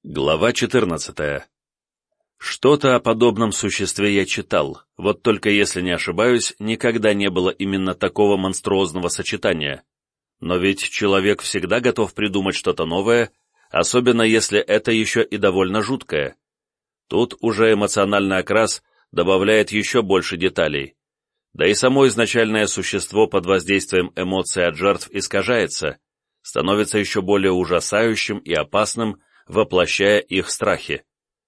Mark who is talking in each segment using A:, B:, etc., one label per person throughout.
A: Глава 14. Что-то о подобном существе я читал, вот только, если не ошибаюсь, никогда не было именно такого монструозного сочетания. Но ведь человек всегда готов придумать что-то новое, особенно если это еще и довольно жуткое. Тут уже эмоциональный окрас добавляет еще больше деталей. Да и само изначальное существо под воздействием эмоций от жертв искажается, становится еще более ужасающим и опасным, воплощая их страхи.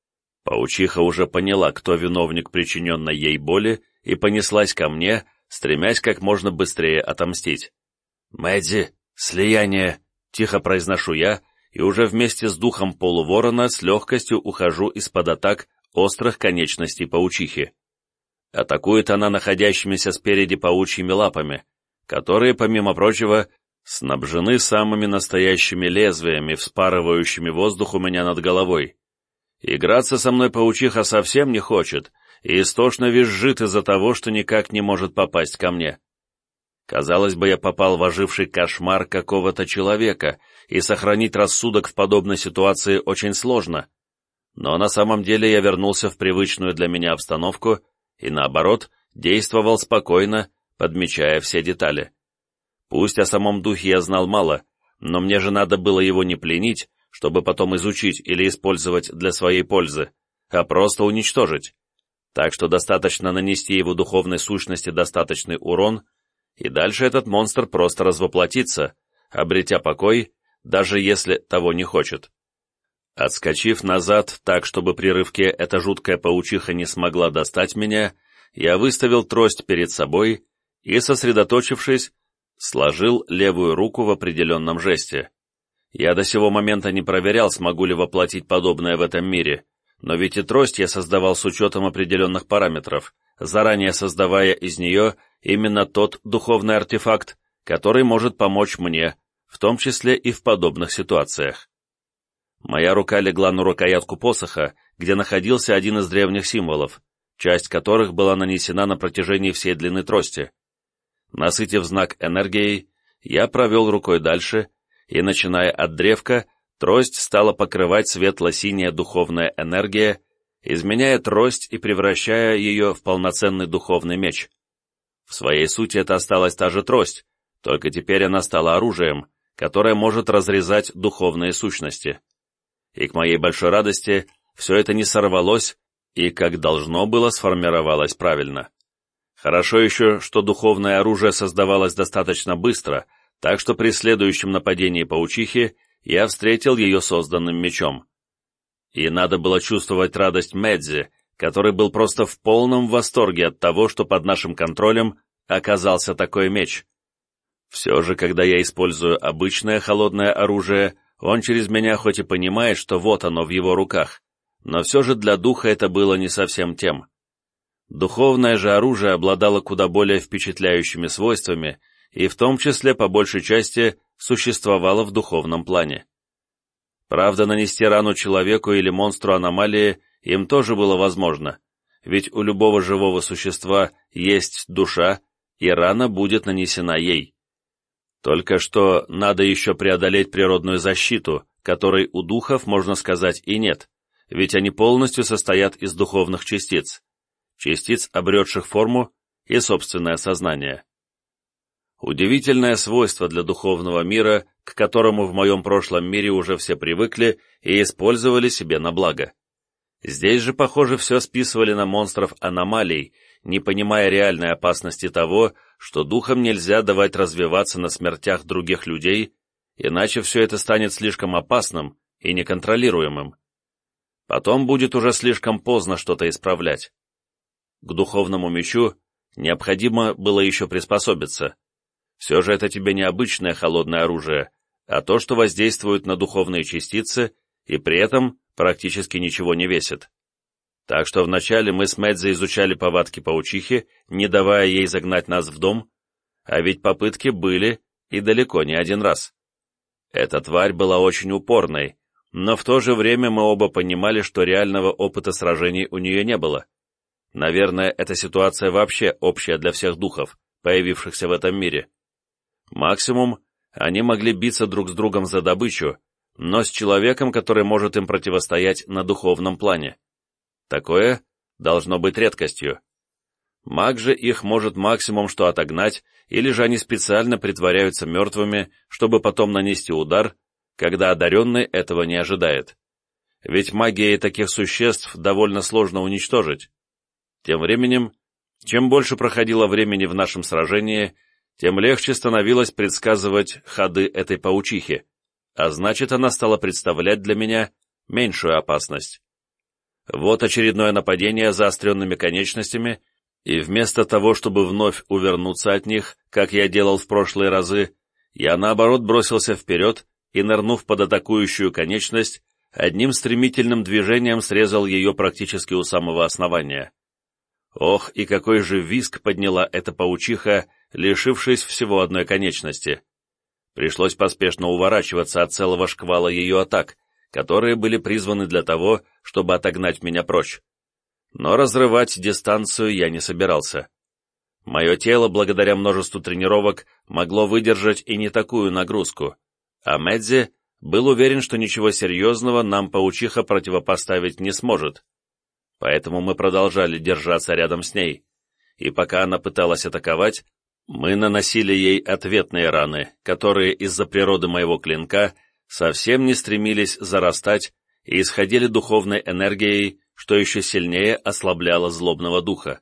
A: Паучиха уже поняла, кто виновник причиненной ей боли, и понеслась ко мне, стремясь как можно быстрее отомстить. «Мэдди, слияние!» — тихо произношу я, и уже вместе с духом полуворона с легкостью ухожу из-под атак острых конечностей паучихи. Атакует она находящимися спереди паучьими лапами, которые, помимо прочего, снабжены самыми настоящими лезвиями, вспарывающими воздух у меня над головой. Играться со мной паучиха совсем не хочет и истошно визжит из-за того, что никак не может попасть ко мне. Казалось бы, я попал в оживший кошмар какого-то человека, и сохранить рассудок в подобной ситуации очень сложно. Но на самом деле я вернулся в привычную для меня обстановку и, наоборот, действовал спокойно, подмечая все детали. Пусть о самом духе я знал мало, но мне же надо было его не пленить, чтобы потом изучить или использовать для своей пользы, а просто уничтожить. Так что достаточно нанести его духовной сущности достаточный урон, и дальше этот монстр просто развоплотится, обретя покой, даже если того не хочет. Отскочив назад так, чтобы при рывке эта жуткая паучиха не смогла достать меня, я выставил трость перед собой и, сосредоточившись, сложил левую руку в определенном жесте. Я до сего момента не проверял, смогу ли воплотить подобное в этом мире, но ведь и трость я создавал с учетом определенных параметров, заранее создавая из нее именно тот духовный артефакт, который может помочь мне, в том числе и в подобных ситуациях. Моя рука легла на рукоятку посоха, где находился один из древних символов, часть которых была нанесена на протяжении всей длины трости. Насытив знак энергией, я провел рукой дальше, и, начиная от древка, трость стала покрывать светло-синяя духовная энергия, изменяя трость и превращая ее в полноценный духовный меч. В своей сути это осталась та же трость, только теперь она стала оружием, которое может разрезать духовные сущности. И к моей большой радости все это не сорвалось и, как должно было, сформировалось правильно. Хорошо еще, что духовное оружие создавалось достаточно быстро, так что при следующем нападении паучихи я встретил ее созданным мечом. И надо было чувствовать радость Мэдди, который был просто в полном восторге от того, что под нашим контролем оказался такой меч. Все же, когда я использую обычное холодное оружие, он через меня хоть и понимает, что вот оно в его руках, но все же для духа это было не совсем тем. Духовное же оружие обладало куда более впечатляющими свойствами и в том числе по большей части существовало в духовном плане. Правда, нанести рану человеку или монстру аномалии им тоже было возможно, ведь у любого живого существа есть душа, и рана будет нанесена ей. Только что надо еще преодолеть природную защиту, которой у духов, можно сказать, и нет, ведь они полностью состоят из духовных частиц обретших форму и собственное сознание. Удивительное свойство для духовного мира, к которому в моем прошлом мире уже все привыкли и использовали себе на благо. Здесь же, похоже, все списывали на монстров аномалий, не понимая реальной опасности того, что духам нельзя давать развиваться на смертях других людей, иначе все это станет слишком опасным и неконтролируемым. Потом будет уже слишком поздно что-то исправлять. К духовному мечу необходимо было еще приспособиться. Все же это тебе не обычное холодное оружие, а то, что воздействует на духовные частицы и при этом практически ничего не весит. Так что вначале мы с Мэдзи изучали повадки паучихи, не давая ей загнать нас в дом, а ведь попытки были и далеко не один раз. Эта тварь была очень упорной, но в то же время мы оба понимали, что реального опыта сражений у нее не было. Наверное, эта ситуация вообще общая для всех духов, появившихся в этом мире. Максимум, они могли биться друг с другом за добычу, но с человеком, который может им противостоять на духовном плане. Такое должно быть редкостью. Маг же их может максимум что отогнать, или же они специально притворяются мертвыми, чтобы потом нанести удар, когда одаренный этого не ожидает. Ведь магией таких существ довольно сложно уничтожить. Тем временем, чем больше проходило времени в нашем сражении, тем легче становилось предсказывать ходы этой паучихи, а значит, она стала представлять для меня меньшую опасность. Вот очередное нападение заостренными конечностями, и вместо того, чтобы вновь увернуться от них, как я делал в прошлые разы, я наоборот бросился вперед и, нырнув под атакующую конечность, одним стремительным движением срезал ее практически у самого основания. Ох, и какой же визг подняла эта паучиха, лишившись всего одной конечности. Пришлось поспешно уворачиваться от целого шквала ее атак, которые были призваны для того, чтобы отогнать меня прочь. Но разрывать дистанцию я не собирался. Мое тело, благодаря множеству тренировок, могло выдержать и не такую нагрузку, а Мэдзи был уверен, что ничего серьезного нам паучиха противопоставить не сможет. Поэтому мы продолжали держаться рядом с ней, и пока она пыталась атаковать, мы наносили ей ответные раны, которые из-за природы моего клинка совсем не стремились зарастать и исходили духовной энергией, что еще сильнее ослабляло злобного духа.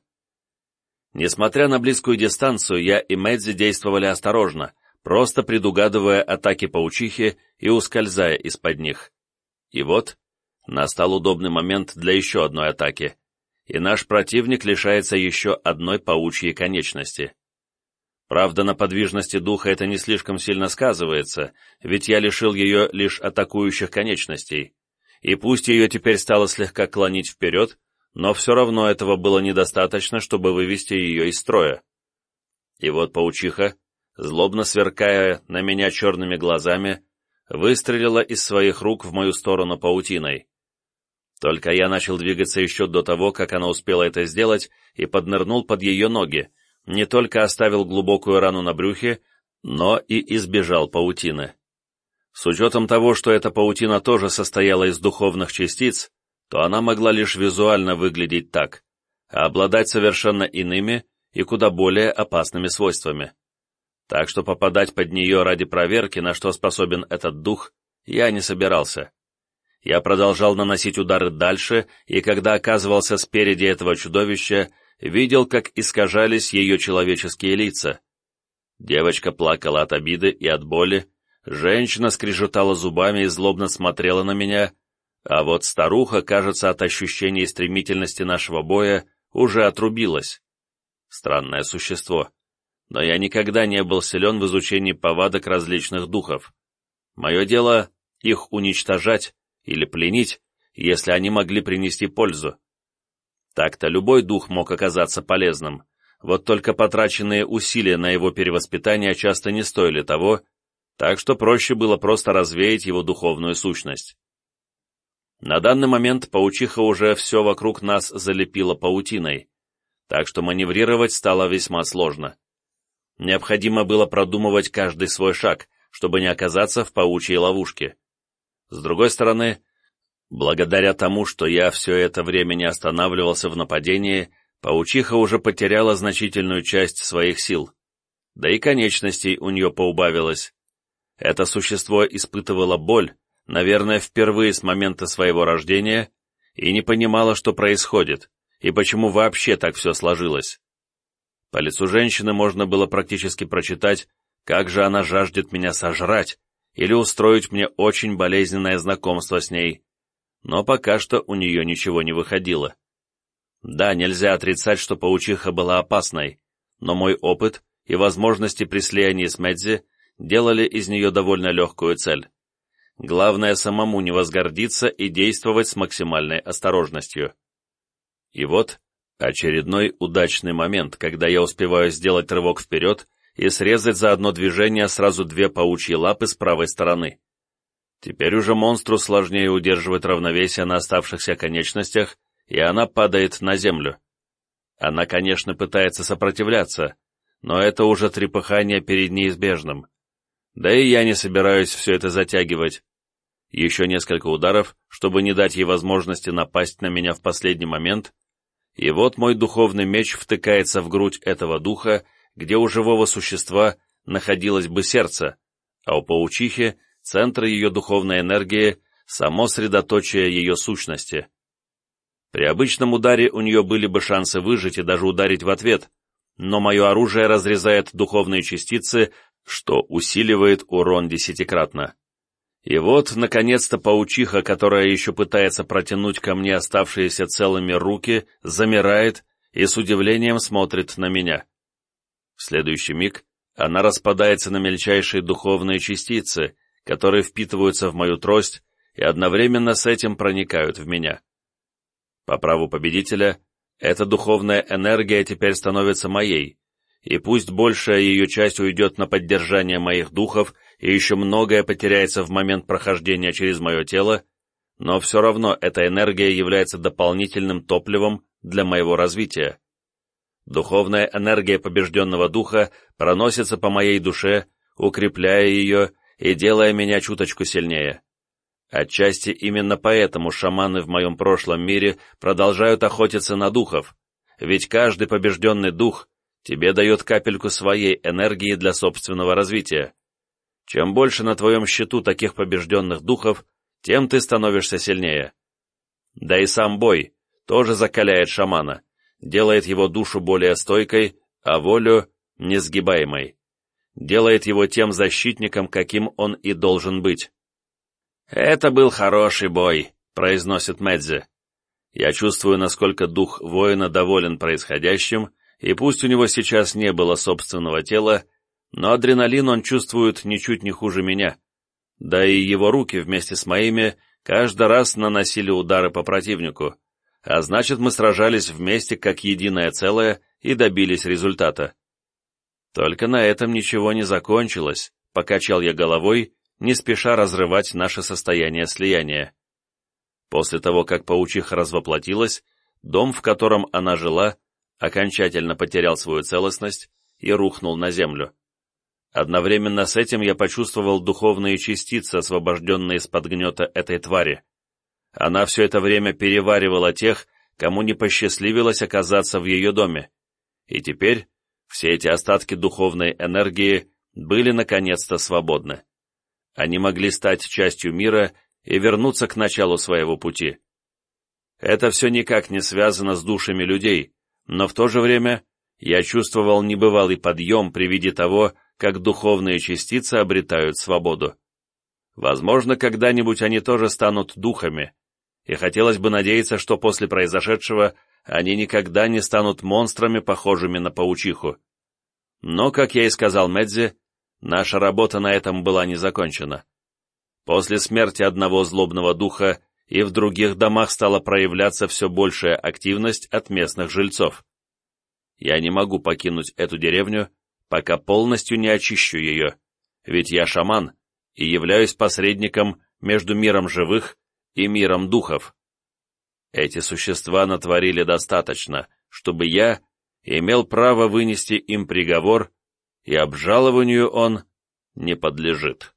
A: Несмотря на близкую дистанцию, я и Мэдзи действовали осторожно, просто предугадывая атаки паучихи и ускользая из-под них. И вот настал удобный момент для еще одной атаки, и наш противник лишается еще одной паучьей конечности. Правда, на подвижности духа это не слишком сильно сказывается, ведь я лишил ее лишь атакующих конечностей, и пусть ее теперь стало слегка клонить вперед, но все равно этого было недостаточно, чтобы вывести ее из строя. И вот паучиха, злобно сверкая на меня черными глазами, выстрелила из своих рук в мою сторону паутиной. Только я начал двигаться еще до того, как она успела это сделать, и поднырнул под ее ноги, не только оставил глубокую рану на брюхе, но и избежал паутины. С учетом того, что эта паутина тоже состояла из духовных частиц, то она могла лишь визуально выглядеть так, а обладать совершенно иными и куда более опасными свойствами. Так что попадать под нее ради проверки, на что способен этот дух, я не собирался. Я продолжал наносить удары дальше, и когда оказывался спереди этого чудовища, видел, как искажались ее человеческие лица. Девочка плакала от обиды и от боли, женщина скрежетала зубами и злобно смотрела на меня, а вот старуха, кажется, от ощущения стремительности нашего боя уже отрубилась. Странное существо. Но я никогда не был силен в изучении повадок различных духов. Мое дело — их уничтожать или пленить, если они могли принести пользу. Так-то любой дух мог оказаться полезным, вот только потраченные усилия на его перевоспитание часто не стоили того, так что проще было просто развеять его духовную сущность. На данный момент паучиха уже все вокруг нас залепила паутиной, так что маневрировать стало весьма сложно. Необходимо было продумывать каждый свой шаг, чтобы не оказаться в паучьей ловушке. С другой стороны, благодаря тому, что я все это время не останавливался в нападении, паучиха уже потеряла значительную часть своих сил. Да и конечностей у нее поубавилось. Это существо испытывало боль, наверное, впервые с момента своего рождения, и не понимало, что происходит, и почему вообще так все сложилось. По лицу женщины можно было практически прочитать, как же она жаждет меня сожрать или устроить мне очень болезненное знакомство с ней, но пока что у нее ничего не выходило. Да, нельзя отрицать, что паучиха была опасной, но мой опыт и возможности при слиянии с Мэдзи делали из нее довольно легкую цель. Главное самому не возгордиться и действовать с максимальной осторожностью. И вот очередной удачный момент, когда я успеваю сделать рывок вперед и срезать за одно движение сразу две паучьи лапы с правой стороны. Теперь уже монстру сложнее удерживать равновесие на оставшихся конечностях, и она падает на землю. Она, конечно, пытается сопротивляться, но это уже трепыхание перед неизбежным. Да и я не собираюсь все это затягивать. Еще несколько ударов, чтобы не дать ей возможности напасть на меня в последний момент, и вот мой духовный меч втыкается в грудь этого духа, где у живого существа находилось бы сердце, а у паучихи — центр ее духовной энергии, само средоточие ее сущности. При обычном ударе у нее были бы шансы выжить и даже ударить в ответ, но мое оружие разрезает духовные частицы, что усиливает урон десятикратно. И вот, наконец-то, паучиха, которая еще пытается протянуть ко мне оставшиеся целыми руки, замирает и с удивлением смотрит на меня. В следующий миг она распадается на мельчайшие духовные частицы, которые впитываются в мою трость и одновременно с этим проникают в меня. По праву победителя, эта духовная энергия теперь становится моей, и пусть большая ее часть уйдет на поддержание моих духов, и еще многое потеряется в момент прохождения через мое тело, но все равно эта энергия является дополнительным топливом для моего развития. Духовная энергия побежденного духа проносится по моей душе, укрепляя ее и делая меня чуточку сильнее. Отчасти именно поэтому шаманы в моем прошлом мире продолжают охотиться на духов, ведь каждый побежденный дух тебе дает капельку своей энергии для собственного развития. Чем больше на твоем счету таких побежденных духов, тем ты становишься сильнее. Да и сам бой тоже закаляет шамана, делает его душу более стойкой, а волю — несгибаемой. Делает его тем защитником, каким он и должен быть. «Это был хороший бой», — произносит Мэдзи. Я чувствую, насколько дух воина доволен происходящим, и пусть у него сейчас не было собственного тела, но адреналин он чувствует ничуть не хуже меня. Да и его руки вместе с моими каждый раз наносили удары по противнику, а значит, мы сражались вместе как единое целое и добились результата. Только на этом ничего не закончилось, покачал я головой, не спеша разрывать наше состояние слияния. После того, как паучиха развоплотилась, дом, в котором она жила, окончательно потерял свою целостность и рухнул на землю. Одновременно с этим я почувствовал духовные частицы, освобожденные из-под гнета этой твари. Она все это время переваривала тех, кому не посчастливилось оказаться в ее доме. И теперь все эти остатки духовной энергии были наконец-то свободны. Они могли стать частью мира и вернуться к началу своего пути. Это все никак не связано с душами людей, но в то же время я чувствовал небывалый подъем при виде того, как духовные частицы обретают свободу. Возможно, когда-нибудь они тоже станут духами, и хотелось бы надеяться, что после произошедшего они никогда не станут монстрами, похожими на паучиху. Но, как я и сказал Мэдзи, наша работа на этом была не закончена. После смерти одного злобного духа и в других домах стала проявляться все большая активность от местных жильцов. Я не могу покинуть эту деревню, пока полностью не очищу ее, ведь я шаман и являюсь посредником между миром живых и миром духов. Эти существа натворили достаточно, чтобы я имел право вынести им приговор, и обжалованию он не подлежит.